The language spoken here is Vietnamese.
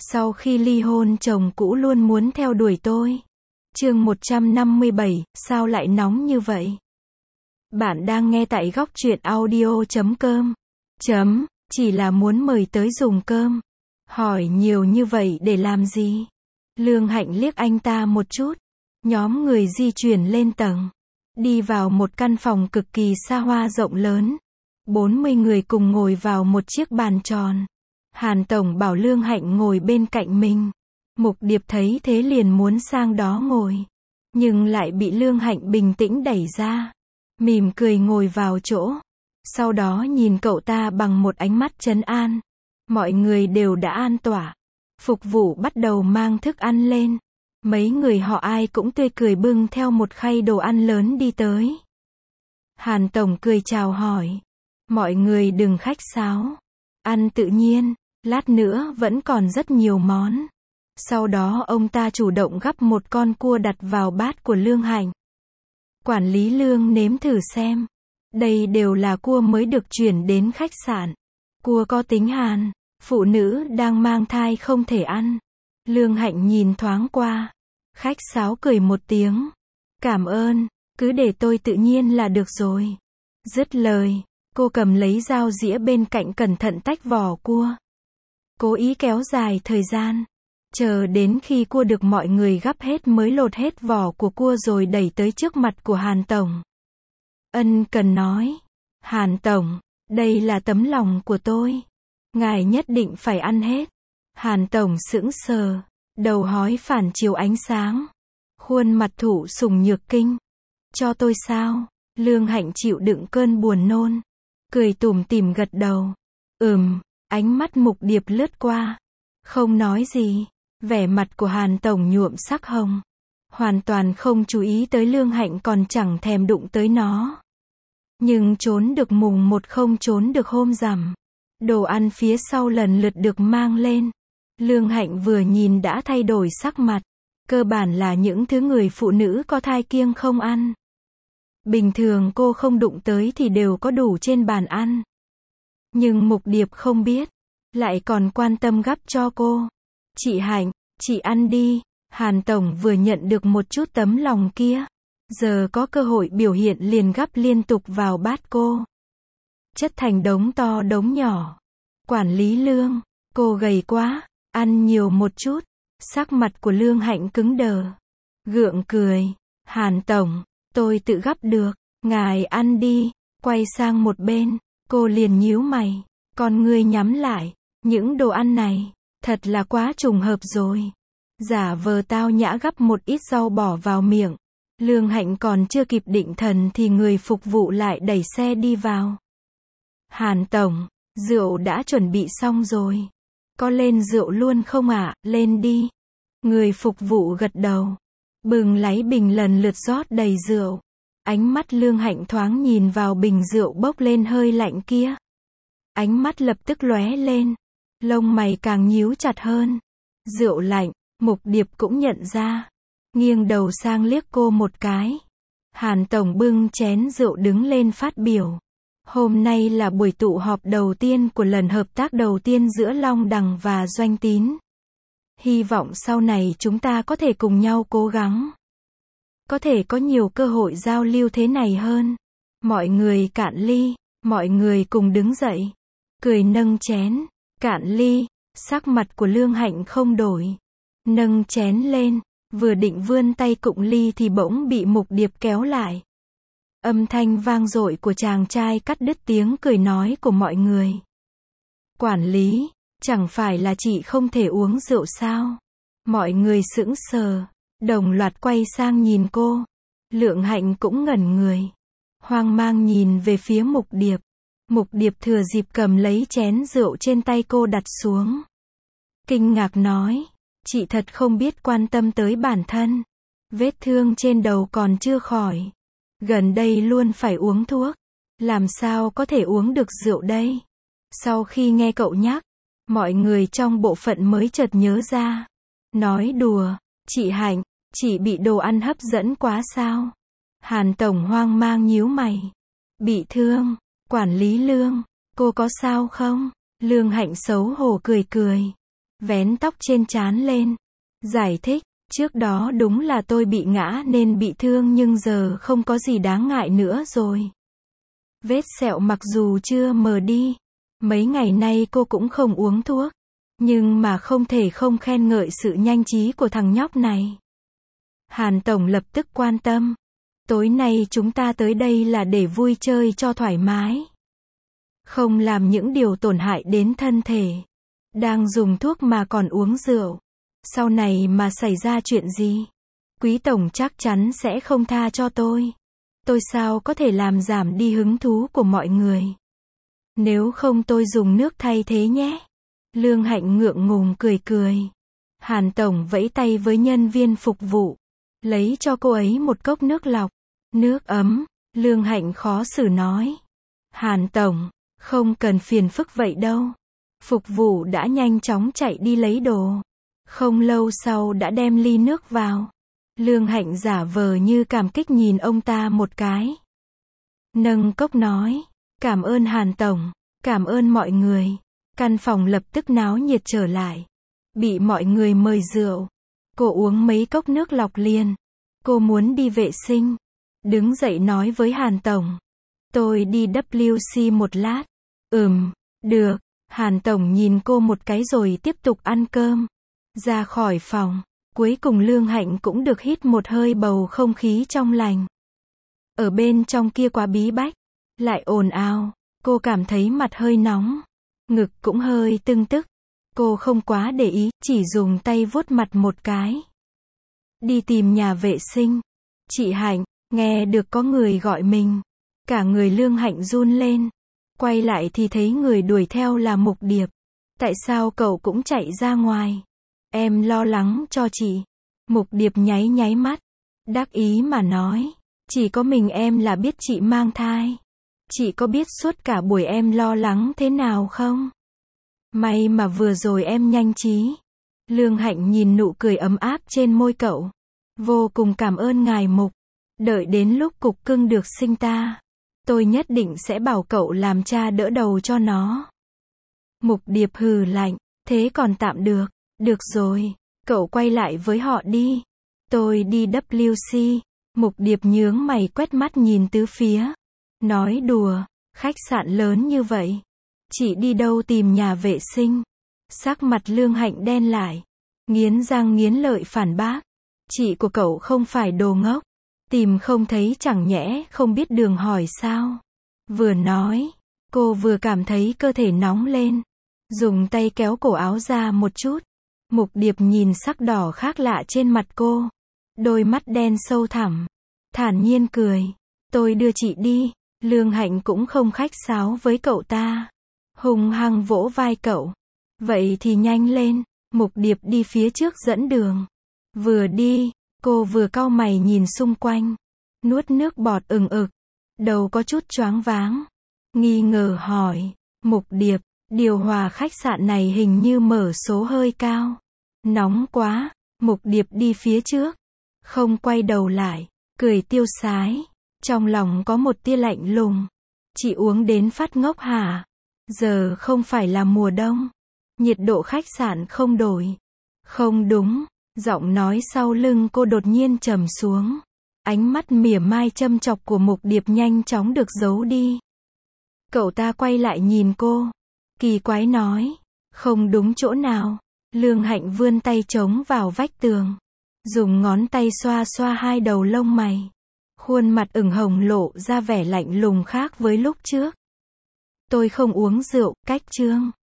Sau khi ly hôn chồng cũ luôn muốn theo đuổi tôi. Chương 157, sao lại nóng như vậy? Bạn đang nghe tại góc truyện audio.com. Chỉ là muốn mời tới dùng cơm. Hỏi nhiều như vậy để làm gì? Lương Hạnh liếc anh ta một chút. Nhóm người di chuyển lên tầng. Đi vào một căn phòng cực kỳ xa hoa rộng lớn. 40 người cùng ngồi vào một chiếc bàn tròn. Hàn Tổng bảo Lương Hạnh ngồi bên cạnh mình. Mục Điệp thấy thế liền muốn sang đó ngồi. Nhưng lại bị Lương Hạnh bình tĩnh đẩy ra. Mỉm cười ngồi vào chỗ. Sau đó nhìn cậu ta bằng một ánh mắt trấn an. Mọi người đều đã an tỏa. Phục vụ bắt đầu mang thức ăn lên. Mấy người họ ai cũng tươi cười bưng theo một khay đồ ăn lớn đi tới. Hàn Tổng cười chào hỏi. Mọi người đừng khách sáo. Ăn tự nhiên, lát nữa vẫn còn rất nhiều món. Sau đó ông ta chủ động gắp một con cua đặt vào bát của Lương Hạnh. Quản lý Lương nếm thử xem. Đây đều là cua mới được chuyển đến khách sạn. Cua có tính hàn, phụ nữ đang mang thai không thể ăn. Lương Hạnh nhìn thoáng qua. Khách sáo cười một tiếng. Cảm ơn, cứ để tôi tự nhiên là được rồi. Dứt lời, cô cầm lấy dao dĩa bên cạnh cẩn thận tách vỏ cua. Cố ý kéo dài thời gian. Chờ đến khi cua được mọi người gắp hết mới lột hết vỏ của cua rồi đẩy tới trước mặt của Hàn Tổng. Ân cần nói. Hàn Tổng, đây là tấm lòng của tôi. Ngài nhất định phải ăn hết. Hàn Tổng sững sờ. Đầu hói phản chiếu ánh sáng. Khuôn mặt thụ sủng nhược kinh. Cho tôi sao? Lương Hạnh chịu đựng cơn buồn nôn. Cười tủm tỉm gật đầu. Ánh mắt Mục Điệp lướt qua. Không nói gì. Vẻ mặt của Hàn Tổng nhuộm sắc hồng. Hoàn toàn không chú ý tới Lương Hạnh còn chẳng thèm đụng tới nó. Nhưng trốn được mùng một không trốn được hôm rằm. Đồ ăn phía sau lần lượt được mang lên. Lương Hạnh vừa nhìn đã thay đổi sắc mặt. Cơ bản là những thứ người phụ nữ có thai kiêng không ăn. Bình thường cô không đụng tới thì đều có đủ trên bàn ăn. Nhưng Mục Điệp không biết. Lại còn quan tâm gắp cho cô. Chị Hạnh, chị ăn đi. Hàn Tổng vừa nhận được một chút tấm lòng kia. Giờ có cơ hội biểu hiện liền gắp liên tục vào bát cô. Chất thành đống to đống nhỏ. Quản lý Lương, cô gầy quá. Ăn nhiều một chút. Sắc mặt của Lương Hạnh cứng đờ. Gượng cười. Hàn Tổng, tôi tự gắp được. Ngài ăn đi. Quay sang một bên. Cô liền nhíu mày. Con ngươi nhắm lại. Những đồ ăn này, thật là quá trùng hợp rồi. Giả vờ tao nhã gắp một ít rau bỏ vào miệng. Lương Hạnh còn chưa kịp định thần thì người phục vụ lại đẩy xe đi vào. Hàn Tổng, rượu đã chuẩn bị xong rồi. Có lên rượu luôn không ạ? Lên đi. Người phục vụ gật đầu. Bừng lấy bình lần lượt rót đầy rượu. Ánh mắt Lương Hạnh thoáng nhìn vào bình rượu bốc lên hơi lạnh kia. Ánh mắt lập tức lóe lên. Lông mày càng nhíu chặt hơn. Rượu lạnh, Mục Điệp cũng nhận ra. Nghiêng đầu sang liếc cô một cái. Hàn Tổng bưng chén rượu đứng lên phát biểu. Hôm nay là buổi tụ họp đầu tiên của lần hợp tác đầu tiên giữa Long Đằng và Doanh Tín. Hy vọng sau này chúng ta có thể cùng nhau cố gắng. Có thể có nhiều cơ hội giao lưu thế này hơn. Mọi người cạn ly, mọi người cùng đứng dậy. Cười nâng chén, cạn ly, sắc mặt của Lương Hạnh không đổi. Nâng chén lên, vừa định vươn tay cụng ly thì bỗng bị Mục Điệp kéo lại. Âm thanh vang dội của chàng trai cắt đứt tiếng cười nói của mọi người. Quản lý, chẳng phải là chị không thể uống rượu sao? Mọi người sững sờ, đồng loạt quay sang nhìn cô. Lương Hạnh cũng ngẩn người. Hoang mang nhìn về phía Mục Điệp. Mục Điệp thừa dịp cầm lấy chén rượu trên tay cô đặt xuống. Kinh ngạc nói, chị thật không biết quan tâm tới bản thân. Vết thương trên đầu còn chưa khỏi. Gần đây luôn phải uống thuốc. Làm sao có thể uống được rượu đây? Sau khi nghe cậu nhắc, mọi người trong bộ phận mới chợt nhớ ra. Nói đùa, chị Hạnh, chị bị đồ ăn hấp dẫn quá sao? Hàn Tổng hoang mang nhíu mày. Bị thương, quản lý Lương, cô có sao không? Lương Hạnh xấu hổ cười cười. vén tóc trên trán lên. Giải thích, trước đó đúng là tôi bị ngã nên bị thương nhưng giờ không có gì đáng ngại nữa rồi. Vết sẹo mặc dù chưa mờ đi, mấy ngày nay cô cũng không uống thuốc, nhưng mà không thể không khen ngợi sự nhanh trí của thằng nhóc này. Hàn Tổng lập tức quan tâm. Tối nay chúng ta tới đây là để vui chơi cho thoải mái. Không làm những điều tổn hại đến thân thể. Đang dùng thuốc mà còn uống rượu. Sau này mà xảy ra chuyện gì? Quý Tổng chắc chắn sẽ không tha cho tôi. Tôi sao có thể làm giảm đi hứng thú của mọi người. Nếu không tôi dùng nước thay thế nhé. Lương Hạnh ngượng ngùng cười cười. Hàn Tổng vẫy tay với nhân viên phục vụ. Lấy cho cô ấy một cốc nước lọc. Nước ấm. Lương Hạnh khó xử nói. Hàn Tổng, không cần phiền phức vậy đâu. Phục vụ đã nhanh chóng chạy đi lấy đồ. Không lâu sau đã đem ly nước vào. Lương Hạnh giả vờ như cảm kích nhìn ông ta một cái. Nâng cốc nói. Cảm ơn Hàn Tổng. Cảm ơn mọi người. Căn phòng lập tức náo nhiệt trở lại. Bị mọi người mời rượu. Cô uống mấy cốc nước lọc liền. Cô muốn đi vệ sinh. Đứng dậy nói với Hàn Tổng. Tôi đi WC một lát. Được. Hàn Tổng nhìn cô một cái rồi tiếp tục ăn cơm. Ra khỏi phòng. Cuối cùng Lương Hạnh cũng được hít một hơi bầu không khí trong lành. Ở bên trong kia quá bí bách. Lại ồn ào. Cô cảm thấy mặt hơi nóng. Ngực cũng hơi tưng tức. Cô không quá để ý, chỉ dùng tay vuốt mặt một cái. Đi tìm nhà vệ sinh. Chị Hạnh, nghe được có người gọi mình. Cả người Lương Hạnh run lên. Quay lại thì thấy người đuổi theo là Mục Điệp. Tại sao cậu cũng chạy ra ngoài? Em lo lắng cho chị. Mục Điệp nháy nháy mắt. Đắc ý mà nói. Chỉ có mình em là biết chị mang thai. Chị có biết suốt cả buổi em lo lắng thế nào không? May mà vừa rồi em nhanh trí. Lương Hạnh nhìn nụ cười ấm áp trên môi cậu. Vô cùng cảm ơn ngài Mục. Đợi đến lúc cục cưng được sinh ta. Tôi nhất định sẽ bảo cậu làm cha đỡ đầu cho nó. Mục Điệp hừ lạnh. Thế còn tạm được. Được rồi. Cậu quay lại với họ đi. Tôi đi WC. Mục Điệp nhướng mày quét mắt nhìn tứ phía. Nói đùa. Khách sạn lớn như vậy. Chị đi đâu tìm nhà vệ sinh? Sắc mặt Lương Hạnh đen lại. Nghiến răng nghiến lợi phản bác. Chị của cậu không phải đồ ngốc. Tìm không thấy chẳng nhẽ không biết đường hỏi sao? Vừa nói, cô vừa cảm thấy cơ thể nóng lên. Dùng tay kéo cổ áo ra một chút. Mục Điệp nhìn sắc đỏ khác lạ trên mặt cô. Đôi mắt đen sâu thẳm. Thản nhiên cười. Tôi đưa chị đi. Lương Hạnh cũng không khách sáo với cậu ta. Hùng hăng vỗ vai cậu. Vậy thì nhanh lên. Mục Điệp đi phía trước dẫn đường. Vừa đi, cô vừa cau mày nhìn xung quanh. Nuốt nước bọt ừng ực. Đầu có chút choáng váng. Nghi ngờ hỏi. Mục Điệp, điều hòa khách sạn này hình như mở số hơi cao. Nóng quá. Mục Điệp đi phía trước. Không quay đầu lại. Cười tiêu sái. Trong lòng có một tia lạnh lùng. Chị uống đến phát ngốc hả? Giờ không phải là mùa đông. Nhiệt độ khách sạn không đổi. Không đúng. Giọng nói sau lưng cô đột nhiên trầm xuống. Ánh mắt mỉa mai châm chọc của Mục Điệp nhanh chóng được giấu đi. Cậu ta quay lại nhìn cô. Kỳ quái nói. Không đúng chỗ nào. Lương Hạnh vươn tay chống vào vách tường. Dùng ngón tay xoa xoa hai đầu lông mày. Khuôn mặt ửng hồng lộ ra vẻ lạnh lùng khác với lúc trước. Tôi không uống rượu, cách chương.